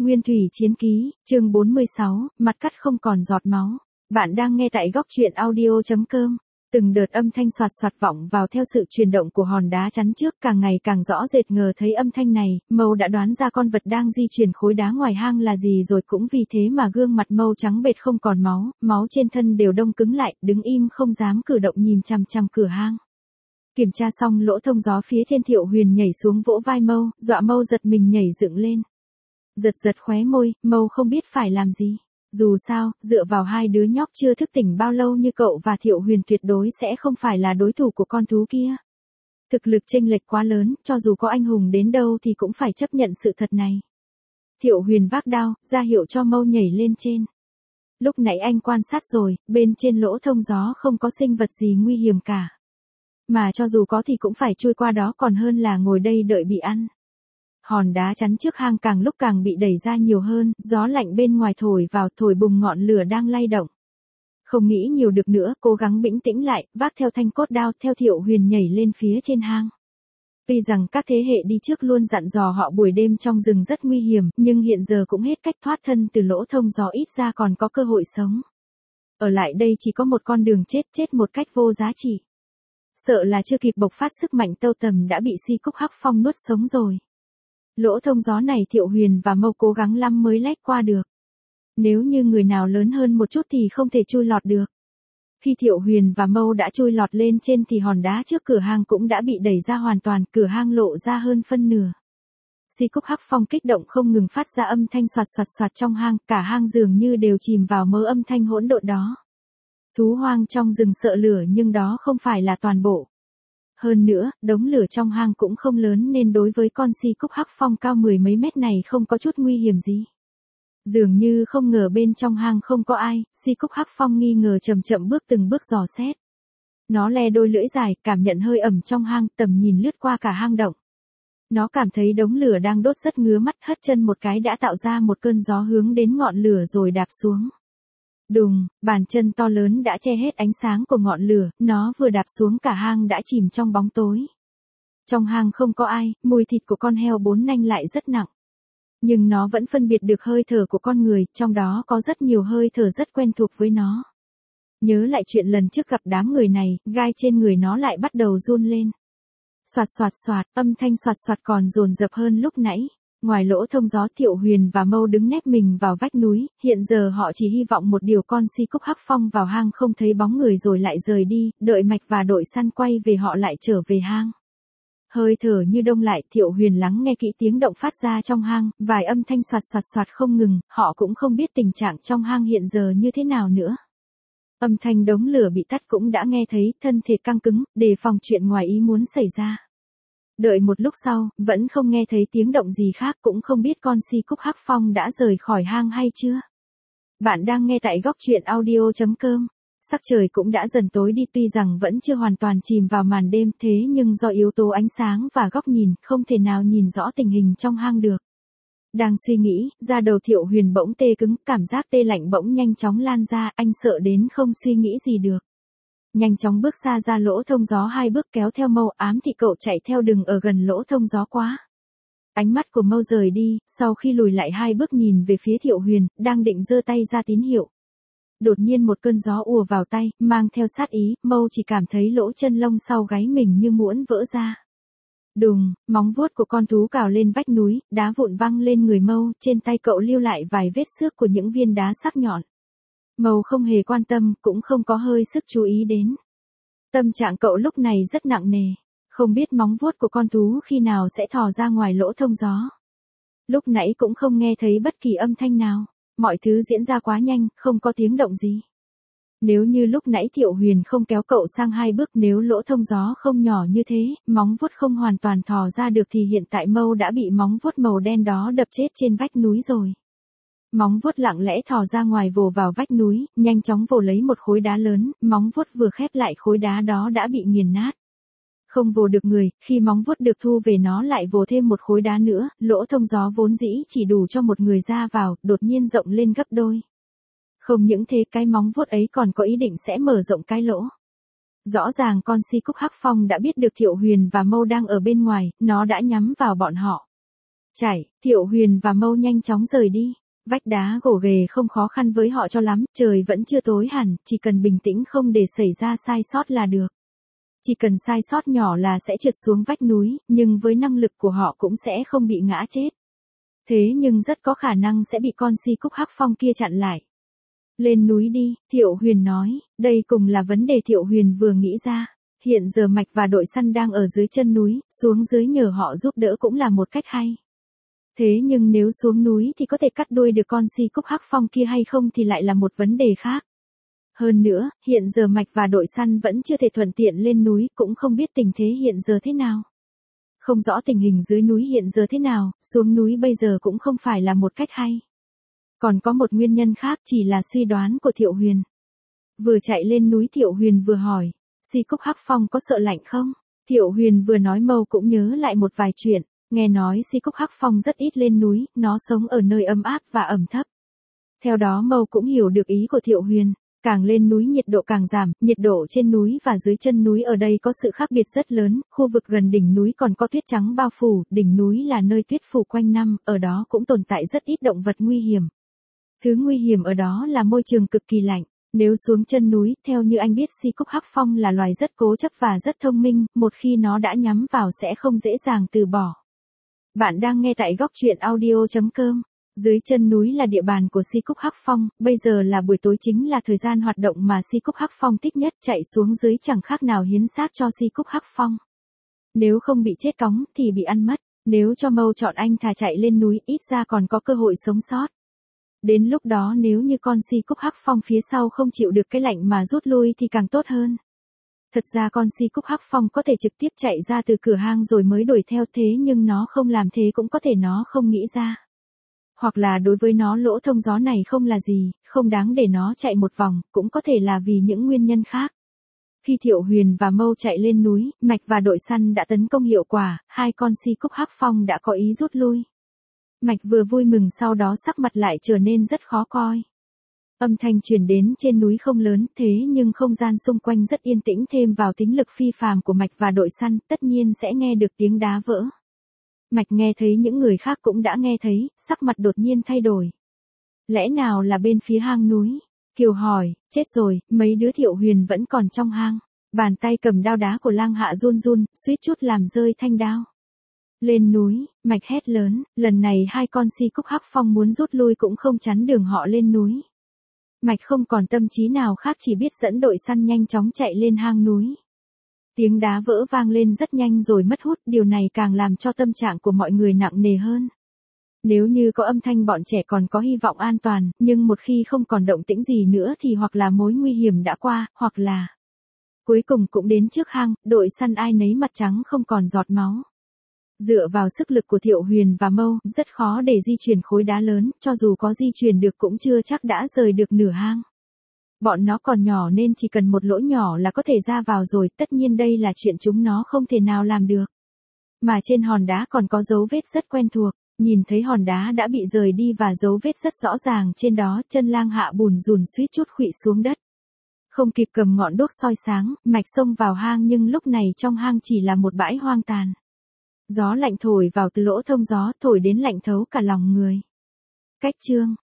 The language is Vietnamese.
Nguyên thủy chiến ký, chương 46, mặt cắt không còn giọt máu. Bạn đang nghe tại góc truyện audio.com. Từng đợt âm thanh soạt soạt vọng vào theo sự chuyển động của hòn đá chắn trước, càng ngày càng rõ rệt. Ngờ thấy âm thanh này, Mâu đã đoán ra con vật đang di chuyển khối đá ngoài hang là gì rồi, cũng vì thế mà gương mặt Mâu trắng bệch không còn máu, máu trên thân đều đông cứng lại, đứng im không dám cử động nhìn chằm chằm cửa hang. Kiểm tra xong lỗ thông gió phía trên, Thiệu Huyền nhảy xuống vỗ vai Mâu, dọa Mâu giật mình nhảy dựng lên. Giật giật khóe môi, Mâu không biết phải làm gì. Dù sao, dựa vào hai đứa nhóc chưa thức tỉnh bao lâu như cậu và Thiệu Huyền tuyệt đối sẽ không phải là đối thủ của con thú kia. Thực lực chênh lệch quá lớn, cho dù có anh hùng đến đâu thì cũng phải chấp nhận sự thật này. Thiệu Huyền vác đao, ra hiệu cho Mâu nhảy lên trên. Lúc nãy anh quan sát rồi, bên trên lỗ thông gió không có sinh vật gì nguy hiểm cả. Mà cho dù có thì cũng phải chui qua đó còn hơn là ngồi đây đợi bị ăn. Hòn đá chắn trước hang càng lúc càng bị đẩy ra nhiều hơn, gió lạnh bên ngoài thổi vào, thổi bùng ngọn lửa đang lay động. Không nghĩ nhiều được nữa, cố gắng bình tĩnh lại, vác theo thanh cốt đao theo Thiệu Huyền nhảy lên phía trên hang. Tuy rằng các thế hệ đi trước luôn dặn dò họ buổi đêm trong rừng rất nguy hiểm, nhưng hiện giờ cũng hết cách thoát thân từ lỗ thông gió, ít ra còn có cơ hội sống. Ở lại đây chỉ có một con đường chết, chết một cách vô giá trị. Sợ là chưa kịp bộc phát sức mạnh tâu tầm đã bị Si Cúc Hắc Phong nuốt sống rồi. Lỗ thông gió này Thiệu Huyền và Mâu cố gắng lắm mới lách qua được. Nếu như người nào lớn hơn một chút thì không thể chui lọt được. Khi Thiệu Huyền và Mâu đã chui lọt lên trên thì hòn đá trước cửa hang cũng đã bị đẩy ra hoàn toàn, cửa hang lộ ra hơn phân nửa. Si Cúc Hắc Phong kích động không ngừng phát ra âm thanh soạt soạt soạt trong hang, cả hang dường như đều chìm vào mớ âm thanh hỗn độn đó. Thú hoang trong rừng sợ lửa nhưng đó không phải là toàn bộ. Hơn nữa, đống lửa trong hang cũng không lớn nên đối với con Si Cúc Hắc Phong cao mười mấy mét này không có chút nguy hiểm gì. Dường như không ngờ bên trong hang không có ai, Si Cúc Hắc Phong nghi ngờ chậm chậm bước từng bước dò xét. Nó le đôi lưỡi dài, cảm nhận hơi ẩm trong hang, tầm nhìn lướt qua cả hang động. Nó cảm thấy đống lửa đang đốt rất ngứa mắt, hất chân một cái đã tạo ra một cơn gió hướng đến ngọn lửa rồi đạp xuống. Đùng, bàn chân to lớn đã che hết ánh sáng của ngọn lửa, nó vừa đạp xuống cả hang đã chìm trong bóng tối. Trong hang không có ai, mùi thịt của con heo bốn nanh lại rất nặng. Nhưng nó vẫn phân biệt được hơi thở của con người, trong đó có rất nhiều hơi thở rất quen thuộc với nó. Nhớ lại chuyện lần trước gặp đám người này, gai trên người nó lại bắt đầu run lên. Soạt soạt soạt, âm thanh soạt soạt còn dồn dập hơn lúc nãy. Ngoài lỗ thông gió, Thiệu Huyền và Mâu đứng nép mình vào vách núi, hiện giờ họ chỉ hy vọng một điều, con Si Cúc Hắc Phong vào hang không thấy bóng người rồi lại rời đi, đợi Mạch và đội săn quay về họ lại trở về hang. Hơi thở như đông lại, Thiệu Huyền lắng nghe kỹ tiếng động phát ra trong hang, vài âm thanh soạt soạt soạt không ngừng, họ cũng không biết tình trạng trong hang hiện giờ như thế nào nữa. Âm thanh đống lửa bị tắt cũng đã nghe thấy, thân thể căng cứng, đề phòng chuyện ngoài ý muốn xảy ra. Đợi một lúc sau, vẫn không nghe thấy tiếng động gì khác, cũng không biết con Si Cúc Hắc Phong đã rời khỏi hang hay chưa. Bạn đang nghe tại góc truyện audio.com. Sắc trời cũng đã dần tối đi, tuy rằng vẫn chưa hoàn toàn chìm vào màn đêm, thế nhưng do yếu tố ánh sáng và góc nhìn, không thể nào nhìn rõ tình hình trong hang được. Đang suy nghĩ, da đầu Thiệu Huyền bỗng tê cứng, cảm giác tê lạnh bỗng nhanh chóng lan ra, anh sợ đến không suy nghĩ gì được. Nhanh chóng bước xa ra lỗ thông gió, hai bước kéo theo Mâu, ám thị cậu chạy theo, đừng ở gần lỗ thông gió quá. Ánh mắt của Mâu rời đi, sau khi lùi lại hai bước nhìn về phía Thiệu Huyền, đang định giơ tay ra tín hiệu. Đột nhiên một cơn gió ùa vào tay, mang theo sát ý, Mâu chỉ cảm thấy lỗ chân lông sau gáy mình như muốn vỡ ra. Đùng, móng vuốt của con thú cào lên vách núi, đá vụn văng lên người Mâu, trên tay cậu lưu lại vài vết xước của những viên đá sắc nhọn. Mâu không hề quan tâm, cũng không có hơi sức chú ý đến. Tâm trạng cậu lúc này rất nặng nề, không biết móng vuốt của con thú khi nào sẽ thò ra ngoài lỗ thông gió. Lúc nãy cũng không nghe thấy bất kỳ âm thanh nào, mọi thứ diễn ra quá nhanh, không có tiếng động gì. Nếu như lúc nãy Thiệu Huyền không kéo cậu sang hai bước, nếu lỗ thông gió không nhỏ như thế, móng vuốt không hoàn toàn thò ra được thì hiện tại Mâu đã bị móng vuốt màu đen đó đập chết trên vách núi rồi. Móng vuốt lặng lẽ thò ra ngoài vồ vào vách núi, nhanh chóng vồ lấy một khối đá lớn, móng vuốt vừa khép lại khối đá đó đã bị nghiền nát. Không vồ được người, khi móng vuốt được thu về nó lại vồ thêm một khối đá nữa, lỗ thông gió vốn dĩ chỉ đủ cho một người ra vào, đột nhiên rộng lên gấp đôi. Không những thế, cái móng vuốt ấy còn có ý định sẽ mở rộng cái lỗ. Rõ ràng con Si Cúc Hắc Phong đã biết được Thiệu Huyền và Mâu đang ở bên ngoài, nó đã nhắm vào bọn họ. Chạy, Thiệu Huyền và Mâu nhanh chóng rời đi. Vách đá gồ ghề không khó khăn với họ cho lắm, trời vẫn chưa tối hẳn, chỉ cần bình tĩnh không để xảy ra sai sót là được. Chỉ cần sai sót nhỏ là sẽ trượt xuống vách núi, nhưng với năng lực của họ cũng sẽ không bị ngã chết. Thế nhưng rất có khả năng sẽ bị con si cúc hắc phong kia chặn lại. Lên núi đi, Thiệu Huyền nói, đây cùng là vấn đề Thiệu Huyền vừa nghĩ ra. Hiện giờ Mạch và đội săn đang ở dưới chân núi, xuống dưới nhờ họ giúp đỡ cũng là một cách hay. Thế nhưng nếu xuống núi thì có thể cắt đuôi được con si cúc hắc phong kia hay không thì lại là một vấn đề khác. Hơn nữa, hiện giờ Mạch và đội săn vẫn chưa thể thuận tiện lên núi, cũng không biết tình thế hiện giờ thế nào. Không rõ tình hình dưới núi hiện giờ thế nào, xuống núi bây giờ cũng không phải là một cách hay. Còn có một nguyên nhân khác chỉ là suy đoán của Thiệu Huyền. Vừa chạy lên núi Thiệu Huyền vừa hỏi, si cúc hắc phong có sợ lạnh không? Thiệu Huyền vừa nói Mâu cũng nhớ lại một vài chuyện, nghe nói si cúc hắc phong rất ít lên núi, nó sống ở nơi ấm áp và ẩm thấp. Theo đó Mâu cũng hiểu được ý của Thiệu Huyền. Càng lên núi nhiệt độ càng giảm, nhiệt độ trên núi và dưới chân núi ở đây có sự khác biệt rất lớn, khu vực gần đỉnh núi còn có tuyết trắng bao phủ, đỉnh núi là nơi tuyết phủ quanh năm, ở đó cũng tồn tại rất ít động vật nguy hiểm. Thứ nguy hiểm ở đó là môi trường cực kỳ lạnh. Nếu xuống chân núi, theo như anh biết si cúc hắc phong là loài rất cố chấp và rất thông minh, một khi nó đã nhắm vào sẽ không dễ dàng từ bỏ. Bạn đang nghe tại góc truyện audio.com. Dưới chân núi là địa bàn của si cúc hắc phong, bây giờ là buổi tối chính là thời gian hoạt động mà si cúc hắc phong thích nhất, chạy xuống dưới chẳng khác nào hiến xác cho si cúc hắc phong. Nếu không bị chết cóng thì bị ăn mất, nếu cho Mâu chọn anh thà chạy lên núi ít ra còn có cơ hội sống sót. Đến lúc đó nếu như con si cúc hắc phong phía sau không chịu được cái lạnh mà rút lui thì càng tốt hơn. Thật ra con si cúc hắc phong có thể trực tiếp chạy ra từ cửa hang rồi mới đuổi theo, thế nhưng nó không làm thế cũng có thể nó không nghĩ ra. Hoặc là đối với nó lỗ thông gió này không là gì, không đáng để nó chạy một vòng, cũng có thể là vì những nguyên nhân khác. Khi Thiệu Huyền và Mâu chạy lên núi, Mạch và đội săn đã tấn công hiệu quả, hai con si cúc hắc phong đã có ý rút lui. Mạch vừa vui mừng sau đó sắc mặt lại trở nên rất khó coi. Âm thanh truyền đến trên núi không lớn, thế nhưng không gian xung quanh rất yên tĩnh, thêm vào tính lực phi phàm của Mạch và đội săn, tất nhiên sẽ nghe được tiếng đá vỡ. Mạch nghe thấy những người khác cũng đã nghe thấy, sắc mặt đột nhiên thay đổi. Lẽ nào là bên phía hang núi? Kiều hỏi, chết rồi, mấy đứa Thiệu Huyền vẫn còn trong hang. Bàn tay cầm đao đá của Lang Hạ run run, suýt chút làm rơi thanh đao. Lên núi, Mạch hét lớn, lần này hai con si cúc hắc phong muốn rút lui cũng không chắn đường họ lên núi. Mạch không còn tâm trí nào khác, chỉ biết dẫn đội săn nhanh chóng chạy lên hang núi. Tiếng đá vỡ vang lên rất nhanh rồi mất hút, điều này càng làm cho tâm trạng của mọi người nặng nề hơn. Nếu như có âm thanh bọn trẻ còn có hy vọng an toàn, nhưng một khi không còn động tĩnh gì nữa thì hoặc là mối nguy hiểm đã qua, hoặc là cuối cùng cũng đến trước hang, đội săn ai nấy mặt trắng không còn giọt máu. Dựa vào sức lực của Thiệu Huyền và Mâu, rất khó để di chuyển khối đá lớn, cho dù có di chuyển được cũng chưa chắc đã rời được nửa hang. Bọn nó còn nhỏ nên chỉ cần một lỗ nhỏ là có thể ra vào rồi, tất nhiên đây là chuyện chúng nó không thể nào làm được. Mà trên hòn đá còn có dấu vết rất quen thuộc, nhìn thấy hòn đá đã bị rời đi và dấu vết rất rõ ràng trên đó, chân Lang Hạ bùn rùn suýt chút khuỵu xuống đất. Không kịp cầm ngọn đuốc soi sáng, Mạch xông vào hang nhưng lúc này trong hang chỉ là một bãi hoang tàn. Gió lạnh thổi vào từ lỗ thông gió, thổi đến lạnh thấu cả lòng người. Cách chương